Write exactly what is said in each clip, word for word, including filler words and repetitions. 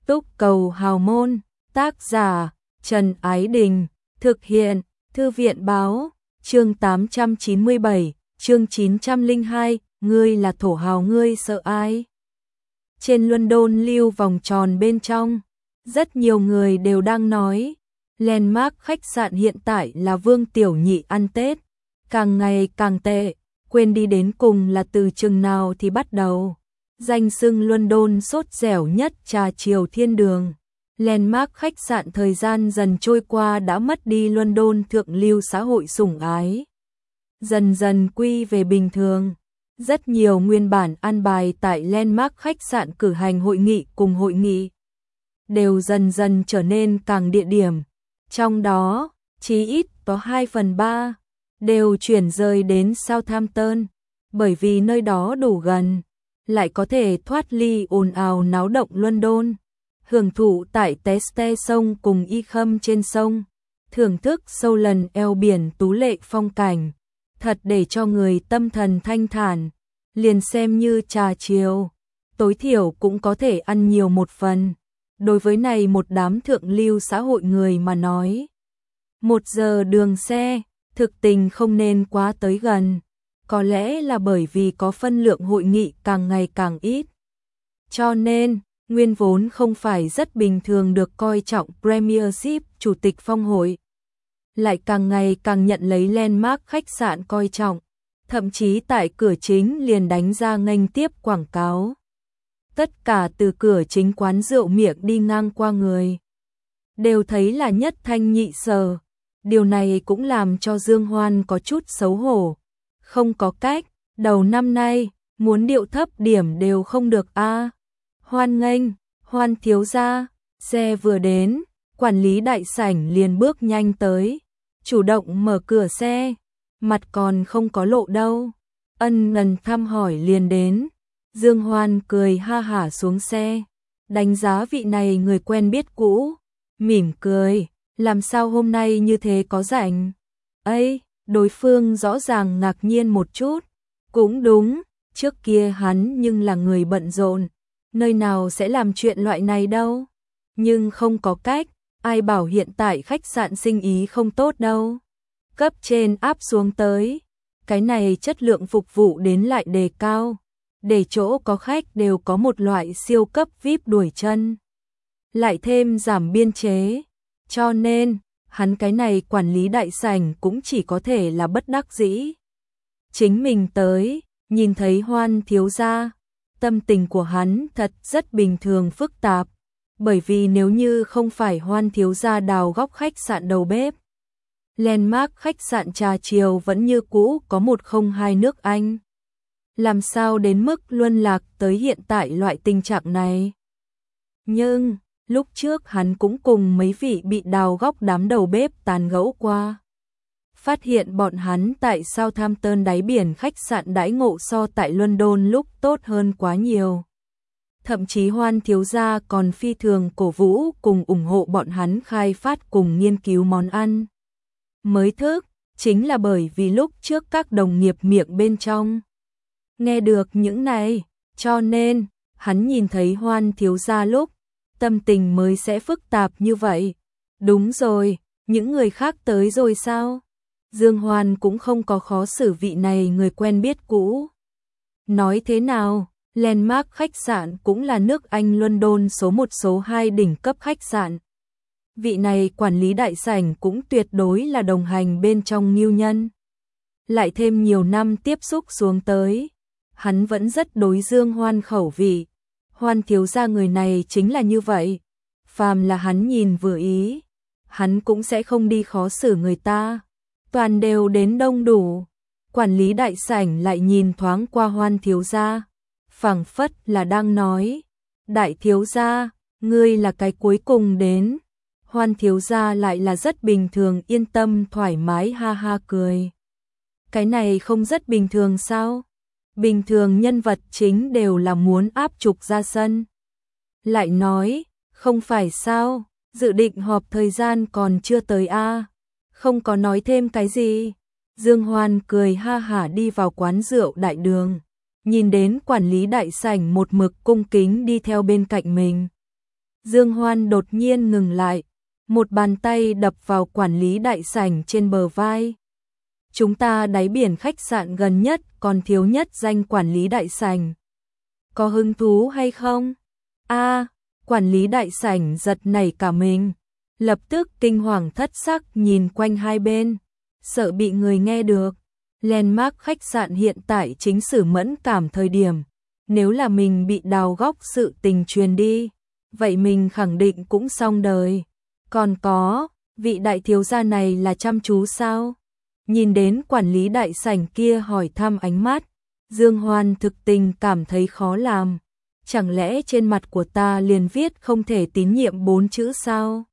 Túc Cầu Hào Môn, tác giả Trần Ái Đình, thực hiện Thư viện Báo, chương tám trăm chín mươi bảy, chương chín trăm lẻ hai, ngươi là thổ hào ngươi sợ ai? Trên London lưu vòng tròn bên trong, rất nhiều người đều đang nói, landmark khách sạn hiện tại là Vương Tiểu Nhị ăn Tết, càng ngày càng tệ, quên đi đến cùng là từ chừng nào thì bắt đầu. Danh xưng London sốt dẻo nhất trà chiều thiên đường. Landmark khách sạn thời gian dần trôi qua đã mất đi London thượng lưu xã hội sủng ái. Dần dần quy về bình thường. Rất nhiều nguyên bản an bài tại Landmark khách sạn cử hành hội nghị cùng hội nghị đều dần dần trở nên càng địa điểm. Trong đó, chí ít có hai phần ba đều chuyển rời đến Southampton, bởi vì nơi đó đủ gần, lại có thể thoát ly ồn ào náo động London, hưởng thụ tại Teste sông cùng y khâm trên sông, thưởng thức sâu lần eo biển tú lệ phong cảnh, thật để cho người tâm thần thanh thản, liền xem như trà chiều, tối thiểu cũng có thể ăn nhiều một phần. Đối với này một đám thượng lưu xã hội người mà nói, một giờ đường xe, thực tình không nên quá tới gần. Có lẽ là bởi vì có phân lượng hội nghị càng ngày càng ít. Cho nên, nguyên vốn không phải rất bình thường được coi trọng Premiership chủ tịch phong hội, lại càng ngày càng nhận lấy landmark khách sạn coi trọng, thậm chí tại cửa chính liền đánh ra nghênh tiếp quảng cáo. Tất cả từ cửa chính quán rượu miệng đi ngang qua người, đều thấy là nhất thanh nhị sở. Điều này cũng làm cho Dương Hoan có chút xấu hổ. Không có cách, đầu năm nay, muốn điệu thấp điểm đều không được a. À. Hoan nghênh, Hoan thiếu gia, xe vừa đến, quản lý đại sảnh liền bước nhanh tới, chủ động mở cửa xe, mặt còn không có lộ đâu. Ân ngần thăm hỏi liền đến, Dương Hoan cười ha hả xuống xe, đánh giá vị này người quen biết cũ, mỉm cười, làm sao hôm nay như thế có rảnh? Ây! Đối phương rõ ràng ngạc nhiên một chút, cũng đúng, trước kia hắn nhưng là người bận rộn, nơi nào sẽ làm chuyện loại này đâu, nhưng không có cách, ai bảo hiện tại khách sạn sinh ý không tốt đâu, cấp trên áp xuống tới, cái này chất lượng phục vụ đến lại đề cao, để chỗ có khách đều có một loại siêu cấp vi ai pi đuổi chân, lại thêm giảm biên chế, cho nên hắn cái này quản lý đại sảnh cũng chỉ có thể là bất đắc dĩ. Chính mình tới, nhìn thấy Hoan thiếu gia, tâm tình của hắn thật rất bình thường phức tạp, bởi vì nếu như không phải Hoan thiếu gia đào góc khách sạn đầu bếp, landmark khách sạn trà chiều vẫn như cũ có một không hai nước Anh. Làm sao đến mức luân lạc tới hiện tại loại tình trạng này? Nhưng lúc trước hắn cũng cùng mấy vị bị đào góc đám đầu bếp tàn gẫu qua. Phát hiện bọn hắn tại Southampton đáy biển khách sạn đãi ngộ so tại London lúc tốt hơn quá nhiều. Thậm chí Hoan thiếu gia còn phi thường cổ vũ cùng ủng hộ bọn hắn khai phát cùng nghiên cứu món ăn mới thức, chính là bởi vì lúc trước các đồng nghiệp miệng bên trong nghe được những này, cho nên hắn nhìn thấy Hoan thiếu gia lúc tâm tình mới sẽ phức tạp như vậy. Đúng rồi, những người khác tới rồi sao? Dương Hoan cũng không có khó xử vị này người quen biết cũ. Nói thế nào, landmark khách sạn cũng là nước Anh London số một số hai đỉnh cấp khách sạn. Vị này quản lý đại sảnh cũng tuyệt đối là đồng hành bên trong nghiêu nhân. Lại thêm nhiều năm tiếp xúc xuống tới, hắn vẫn rất đối Dương Hoan khẩu vị. Hoan thiếu gia người này chính là như vậy, phàm là hắn nhìn vừa ý, hắn cũng sẽ không đi khó xử người ta, toàn đều đến đông đủ. Quản lý đại sảnh lại nhìn thoáng qua Hoan thiếu gia, phảng phất là đang nói, đại thiếu gia, ngươi là cái cuối cùng đến. Hoan thiếu gia lại là rất bình thường yên tâm thoải mái ha ha cười. Cái này không rất bình thường sao? Bình thường nhân vật chính đều là muốn áp trục ra sân. Lại nói, không phải sao, dự định họp thời gian còn chưa tới a. À? Không có nói thêm cái gì. Dương Hoan cười ha hả đi vào quán rượu đại đường, nhìn đến quản lý đại sảnh một mực cung kính đi theo bên cạnh mình. Dương Hoan đột nhiên ngừng lại, một bàn tay đập vào quản lý đại sảnh trên bờ vai. Chúng ta đáy biển khách sạn gần nhất còn thiếu nhất danh quản lý đại sảnh. Có hứng thú hay không? A, quản lý đại sảnh giật nảy cả mình, lập tức kinh hoàng thất sắc nhìn quanh hai bên, sợ bị người nghe được. Landmark khách sạn hiện tại chính xử mẫn cảm thời điểm, nếu là mình bị đào góc sự tình truyền đi, vậy mình khẳng định cũng xong đời. Còn có, vị đại thiếu gia này là chăm chú sao? Nhìn đến quản lý đại sảnh kia hỏi thăm ánh mắt, Dương Hoan thực tình cảm thấy khó làm. Chẳng lẽ trên mặt của ta liền viết không thể tín nhiệm bốn chữ sao?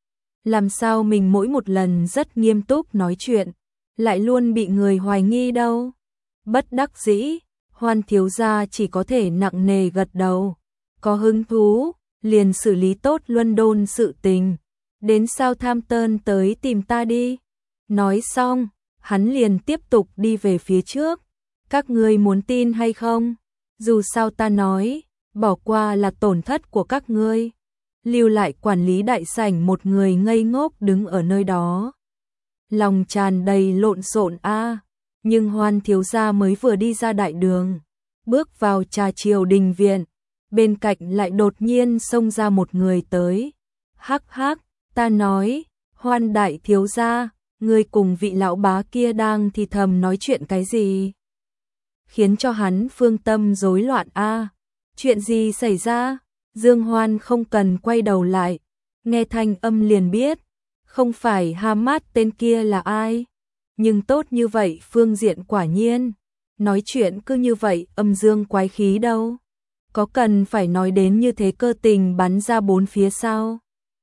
Làm sao mình mỗi một lần rất nghiêm túc nói chuyện, lại luôn bị người hoài nghi đâu? Bất đắc dĩ, Hoan thiếu gia chỉ có thể nặng nề gật đầu. Có hứng thú, liền xử lý tốt London sự tình. Đến Southampton tới tìm ta đi. Nói xong, hắn liền tiếp tục đi về phía trước. Các ngươi muốn tin hay không? Dù sao ta nói, bỏ qua là tổn thất của các ngươi. Lưu lại quản lý đại sảnh một người ngây ngốc đứng ở nơi đó. Lòng tràn đầy lộn xộn a, nhưng Hoan thiếu gia mới vừa đi ra đại đường, bước vào trà chiều đình viện, bên cạnh lại đột nhiên xông ra một người tới. Hắc hắc, ta nói, Hoan đại thiếu gia, ngươi cùng vị lão bá kia đang thì thầm nói chuyện cái gì? Khiến cho hắn phương tâm rối loạn a. Chuyện gì xảy ra? Dương Hoan không cần quay đầu lại, nghe thanh âm liền biết, không phải Hamad tên kia là ai. Nhưng tốt như vậy phương diện quả nhiên, nói chuyện cứ như vậy âm dương quái khí đâu. Có cần phải nói đến như thế cơ tình bắn ra bốn phía sao?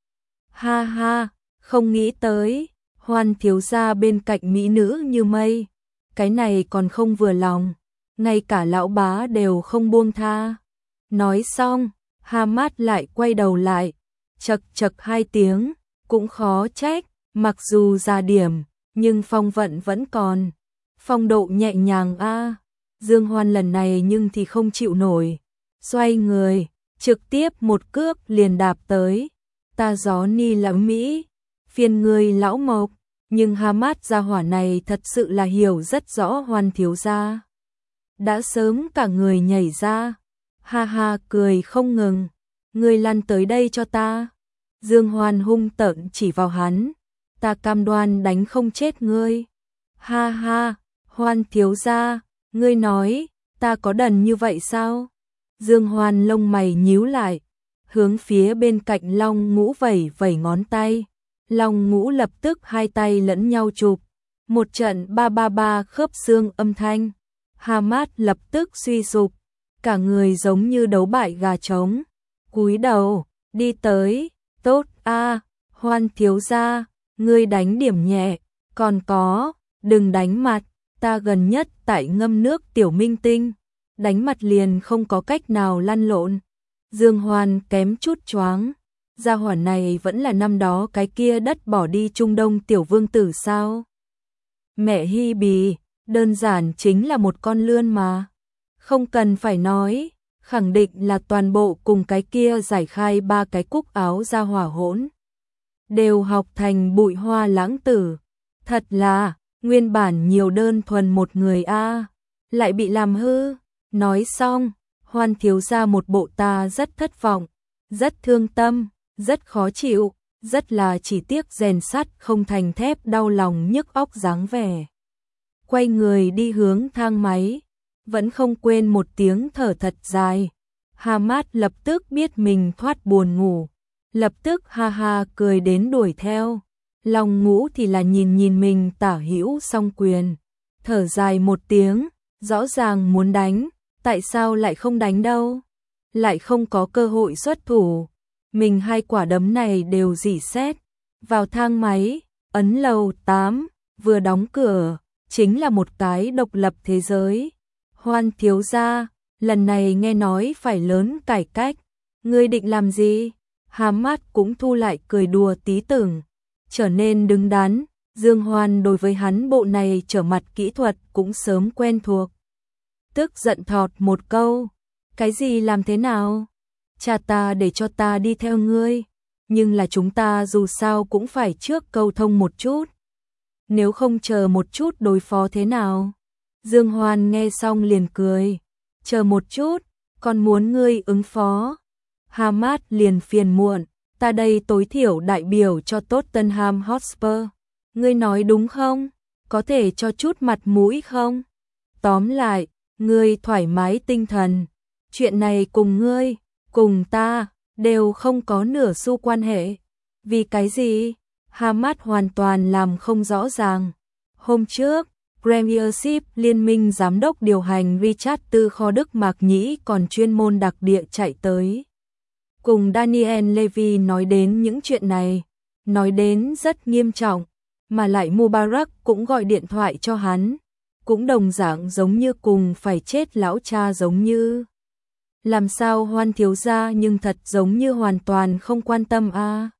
Ha ha, không nghĩ tới, Hoan thiếu gia bên cạnh mỹ nữ như mây, cái này còn không vừa lòng, ngay cả lão bá đều không buông tha. Nói xong, Hamad lại quay đầu lại, chật chật hai tiếng, cũng khó trách, mặc dù già điểm, nhưng phong vận vẫn còn, phong độ nhẹ nhàng a. Dương Hoan lần này nhưng thì không chịu nổi, xoay người, trực tiếp một cước liền đạp tới. Ta gió ni lắm Mỹ, phiền người lão Mộc, nhưng Hamad gia hỏa này thật sự là hiểu rất rõ Hoan thiếu gia. Đã sớm cả người nhảy ra, ha ha cười không ngừng, ngươi lăn tới đây cho ta. Dương Hoan hung tợn chỉ vào hắn, ta cam đoan đánh không chết ngươi. Ha ha, Hoan thiếu gia, ngươi nói, ta có đần như vậy sao? Dương Hoan lông mày nhíu lại, hướng phía bên cạnh Long Ngũ vẩy vẩy ngón tay. Long Ngũ lập tức hai tay lẫn nhau chụp, một trận ba ba ba khớp xương âm thanh. Hamad lập tức suy sụp, cả người giống như đấu bại gà trống, cúi đầu, đi tới, tốt a, Hoan thiếu gia, ngươi đánh điểm nhẹ, còn có, đừng đánh mặt, ta gần nhất tại ngâm nước tiểu minh tinh, đánh mặt liền không có cách nào lăn lộn. Dương Hoan kém chút choáng, gia hỏa này vẫn là năm đó cái kia đất bỏ đi Trung Đông tiểu vương tử sao? Mẹ hi bì, đơn giản chính là một con lươn mà. Không cần phải nói, khẳng định là toàn bộ cùng cái kia giải khai ba cái cúc áo ra hỏa hỗn. Đều học thành bụi hoa lãng tử. Thật là, nguyên bản nhiều đơn thuần một người a, lại bị làm hư. Nói xong, Hoan thiếu gia một bộ ta rất thất vọng, rất thương tâm, rất khó chịu, rất là chỉ tiếc rèn sắt không thành thép đau lòng nhức óc dáng vẻ. Quay người đi hướng thang máy, vẫn không quên một tiếng thở thật dài. Hamad lập tức biết mình thoát buồn ngủ, lập tức ha ha cười đến đuổi theo. Long Ngũ thì là nhìn nhìn mình tả hữu song quyền, thở dài một tiếng, rõ ràng muốn đánh, tại sao lại không đánh đâu? Lại không có cơ hội xuất thủ. Mình hai quả đấm này đều rỉ sét. Vào thang máy, ấn lầu tám, vừa đóng cửa, chính là một cái độc lập thế giới. Hoan thiếu gia, lần này nghe nói phải lớn cải cách, ngươi định làm gì? Hamad cũng thu lại cười đùa tí tưởng, trở nên đứng đắn. Dương Hoan đối với hắn bộ này trở mặt kỹ thuật cũng sớm quen thuộc. Tức giận thọt một câu, cái gì làm thế nào? cha ta để cho ta đi theo ngươi, nhưng là chúng ta dù sao cũng phải trước câu thông một chút. Nếu không chờ một chút đối phó thế nào? Dương Hoan nghe xong liền cười, chờ một chút, còn muốn ngươi ứng phó. Hamad liền phiền muộn, ta đây tối thiểu đại biểu cho Tottenham Hotspur. Ngươi nói đúng không? Có thể cho chút mặt mũi không? Tóm lại, ngươi thoải mái tinh thần. Chuyện này cùng ngươi, cùng ta, đều không có nửa xu quan hệ. Vì cái gì? Hamad hoàn toàn làm không rõ ràng. Hôm trước, Premiership Liên minh giám đốc điều hành Richard từ kho Đức Mạc Nhĩ còn chuyên môn đặc địa chạy tới. Cùng Daniel Levy nói đến những chuyện này, nói đến rất nghiêm trọng, mà lại Mubarak cũng gọi điện thoại cho hắn, cũng đồng dạng giống như cùng phải chết lão cha giống như. Làm sao Hoan thiếu gia nhưng thật giống như hoàn toàn không quan tâm a. À?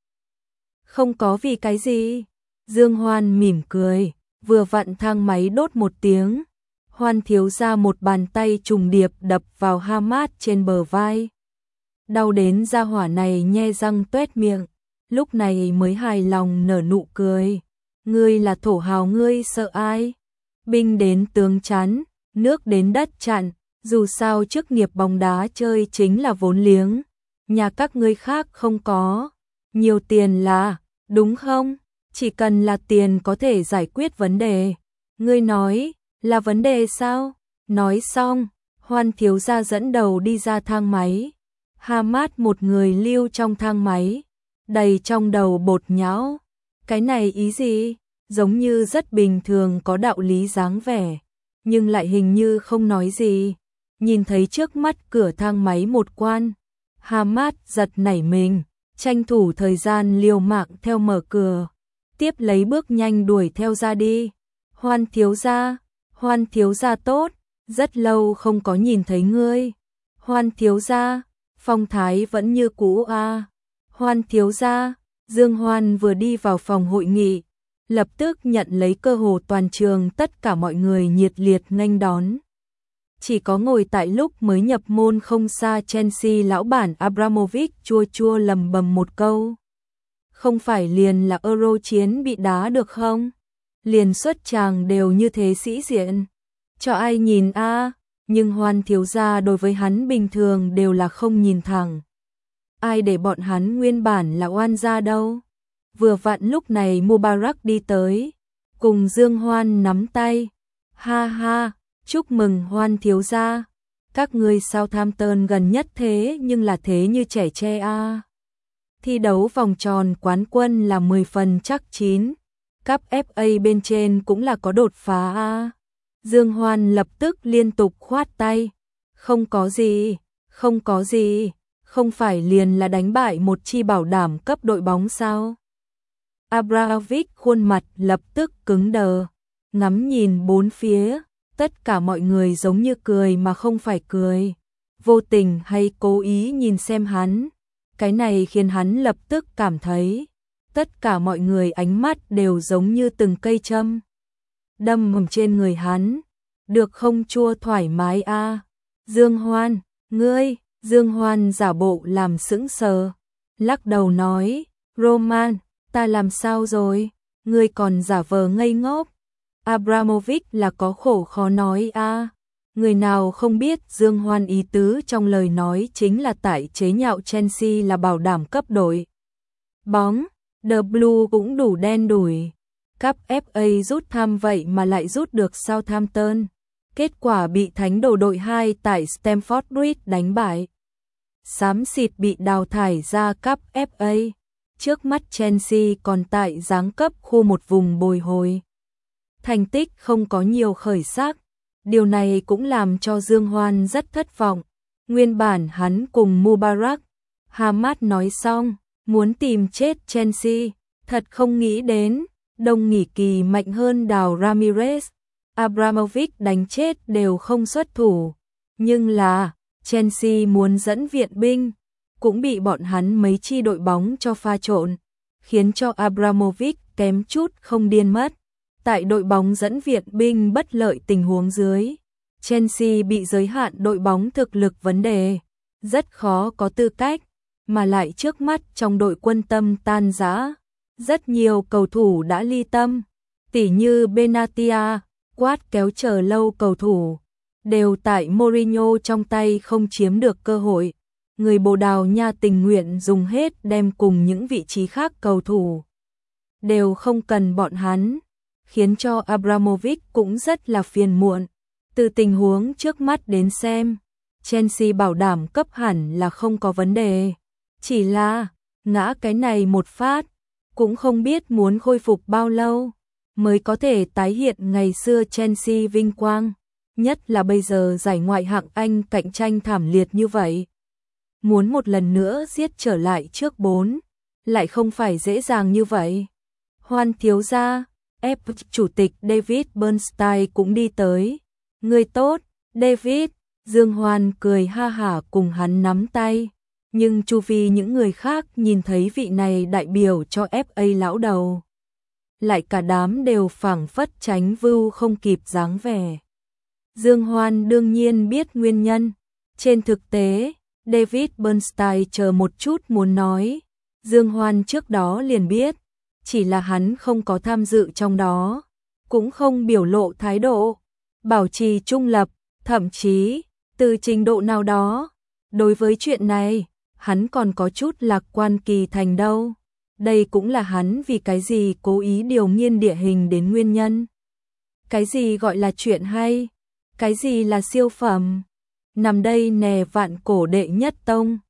Không có vì cái gì. Dương Hoan mỉm cười, vừa vặn thang máy đốt một tiếng. Hoan thiếu gia một bàn tay trùng điệp đập vào Hamad trên bờ vai. Đau đến gia hỏa này nhe răng tuét miệng, lúc này mới hài lòng nở nụ cười. Ngươi là thổ hào, ngươi sợ ai? Binh đến tướng chắn, nước đến đất chặn, dù sao chức nghiệp bóng đá chơi chính là vốn liếng, nhà các ngươi khác không có. Nhiều tiền là, đúng không? Chỉ cần là tiền có thể giải quyết vấn đề. Ngươi nói, là vấn đề sao? Nói xong, Hoan thiếu gia dẫn đầu đi ra thang máy. Hamad một người lưu trong thang máy, đầy trong đầu bột nhão. Cái này ý gì? Giống như rất bình thường có đạo lý dáng vẻ, nhưng lại hình như không nói gì. Nhìn thấy trước mắt cửa thang máy một quan, Hamad giật nảy mình, tranh thủ thời gian liều mạng theo mở cửa, tiếp lấy bước nhanh đuổi theo ra đi. Hoan thiếu gia, Hoan thiếu gia tốt, rất lâu không có nhìn thấy ngươi. Hoan thiếu gia, phong thái vẫn như cũ a. À. Hoan thiếu gia, Dương Hoan vừa đi vào phòng hội nghị, lập tức nhận lấy cơ hồ toàn trường tất cả mọi người nhiệt liệt nghênh đón. Chỉ có ngồi tại lúc mới nhập môn không xa Chelsea lão bản Abramovich chua chua lầm bầm một câu. Không phải liền là Euro chiến bị đá được không? Liền xuất tràng đều như thế sĩ diện. Cho ai nhìn a? À? Nhưng Hoan thiếu gia đối với hắn bình thường đều là không nhìn thẳng. Ai để bọn hắn nguyên bản là oan gia đâu? Vừa vặn lúc này Mubarak đi tới, cùng Dương Hoan nắm tay. Ha ha, chúc mừng Hoan thiếu gia. Các ngươi Southampton gần nhất thế nhưng là thế như trẻ tre a. À. Thi đấu vòng tròn quán quân là mười phần chắc chín. Cúp ép a bên trên cũng là có đột phá a. À. Dương Hoan lập tức liên tục khoát tay. Không có gì, không có gì, không phải liền là đánh bại một chi bảo đảm cấp đội bóng sao? Abramovich khuôn mặt lập tức cứng đờ, ngắm nhìn bốn phía, tất cả mọi người giống như cười mà không phải cười, vô tình hay cố ý nhìn xem hắn. Cái này khiến hắn lập tức cảm thấy, tất cả mọi người ánh mắt đều giống như từng cây châm đâm trên người hắn. Được không chua thoải mái a. À? Dương Hoan, ngươi, Dương Hoan giả bộ làm sững sờ, lắc đầu nói, Roman, ta làm sao rồi, ngươi còn giả vờ ngây ngốc. Abramovich là có khổ khó nói a. À? Người nào không biết Dương Hoan ý tứ trong lời nói chính là tại chế nhạo Chelsea là bảo đảm cấp đội bóng, The Blue cũng đủ đen đủi. Cúp ép a rút thăm vậy mà lại rút được Southampton. Kết quả bị thánh đồ đội hai tại Stamford Bridge đánh bại. Xám xịt bị đào thải ra cúp ép a. Trước mắt Chelsea còn tại giáng cấp khu một vùng bồi hồi. Thành tích không có nhiều khởi sắc. Điều này cũng làm cho Dương Hoan rất thất vọng. Nguyên bản hắn cùng Mubarak, Hamad nói xong, muốn tìm chết Chelsea. Thật không nghĩ đến, đông nghỉ kỳ mạnh hơn Đào Ramirez. Abramovich đánh chết đều không xuất thủ. Nhưng là, Chelsea muốn dẫn viện binh, cũng bị bọn hắn mấy chi đội bóng cho pha trộn, khiến cho Abramovich kém chút không điên mất. Tại đội bóng dẫn viện binh bất lợi tình huống dưới, Chelsea bị giới hạn đội bóng thực lực vấn đề. rất khó có tư cách, mà lại trước mắt trong đội quân tâm tan rã, rất nhiều cầu thủ đã ly tâm, tỉ như Benatia, quát kéo chờ lâu cầu thủ, đều tại Mourinho trong tay không chiếm được cơ hội. Người Bồ Đào Nha tình nguyện dùng hết đem cùng những vị trí khác cầu thủ, đều không cần bọn hắn, khiến cho Abramovich cũng rất là phiền muộn. Từ tình huống trước mắt đến xem, Chelsea bảo đảm cấp hẳn là không có vấn đề, chỉ là ngã cái này một phát, cũng không biết muốn khôi phục bao lâu mới có thể tái hiện ngày xưa Chelsea vinh quang, nhất là bây giờ giải Ngoại hạng Anh cạnh tranh thảm liệt như vậy. Muốn một lần nữa giết trở lại trước bốn, lại không phải dễ dàng như vậy. Hoan thiếu gia, ép chủ tịch David Bernstein cũng đi tới. Người tốt, David, Dương Hoan cười ha hả cùng hắn nắm tay. Nhưng chu vi những người khác nhìn thấy vị này đại biểu cho ép a lão đầu, lại cả đám đều phảng phất tránh vưu không kịp dáng vẻ. Dương Hoan đương nhiên biết nguyên nhân. Trên thực tế, David Bernstein chờ một chút muốn nói, Dương Hoan trước đó liền biết, chỉ là hắn không có tham dự trong đó, cũng không biểu lộ thái độ, bảo trì trung lập, thậm chí, từ trình độ nào đó, đối với chuyện này, hắn còn có chút lạc quan kỳ thành đâu. Đây cũng là hắn vì cái gì cố ý điều nghiên địa hình đến nguyên nhân. Cái gì gọi là chuyện hay, cái gì là siêu phẩm, nằm đây nè vạn cổ đệ nhất tông.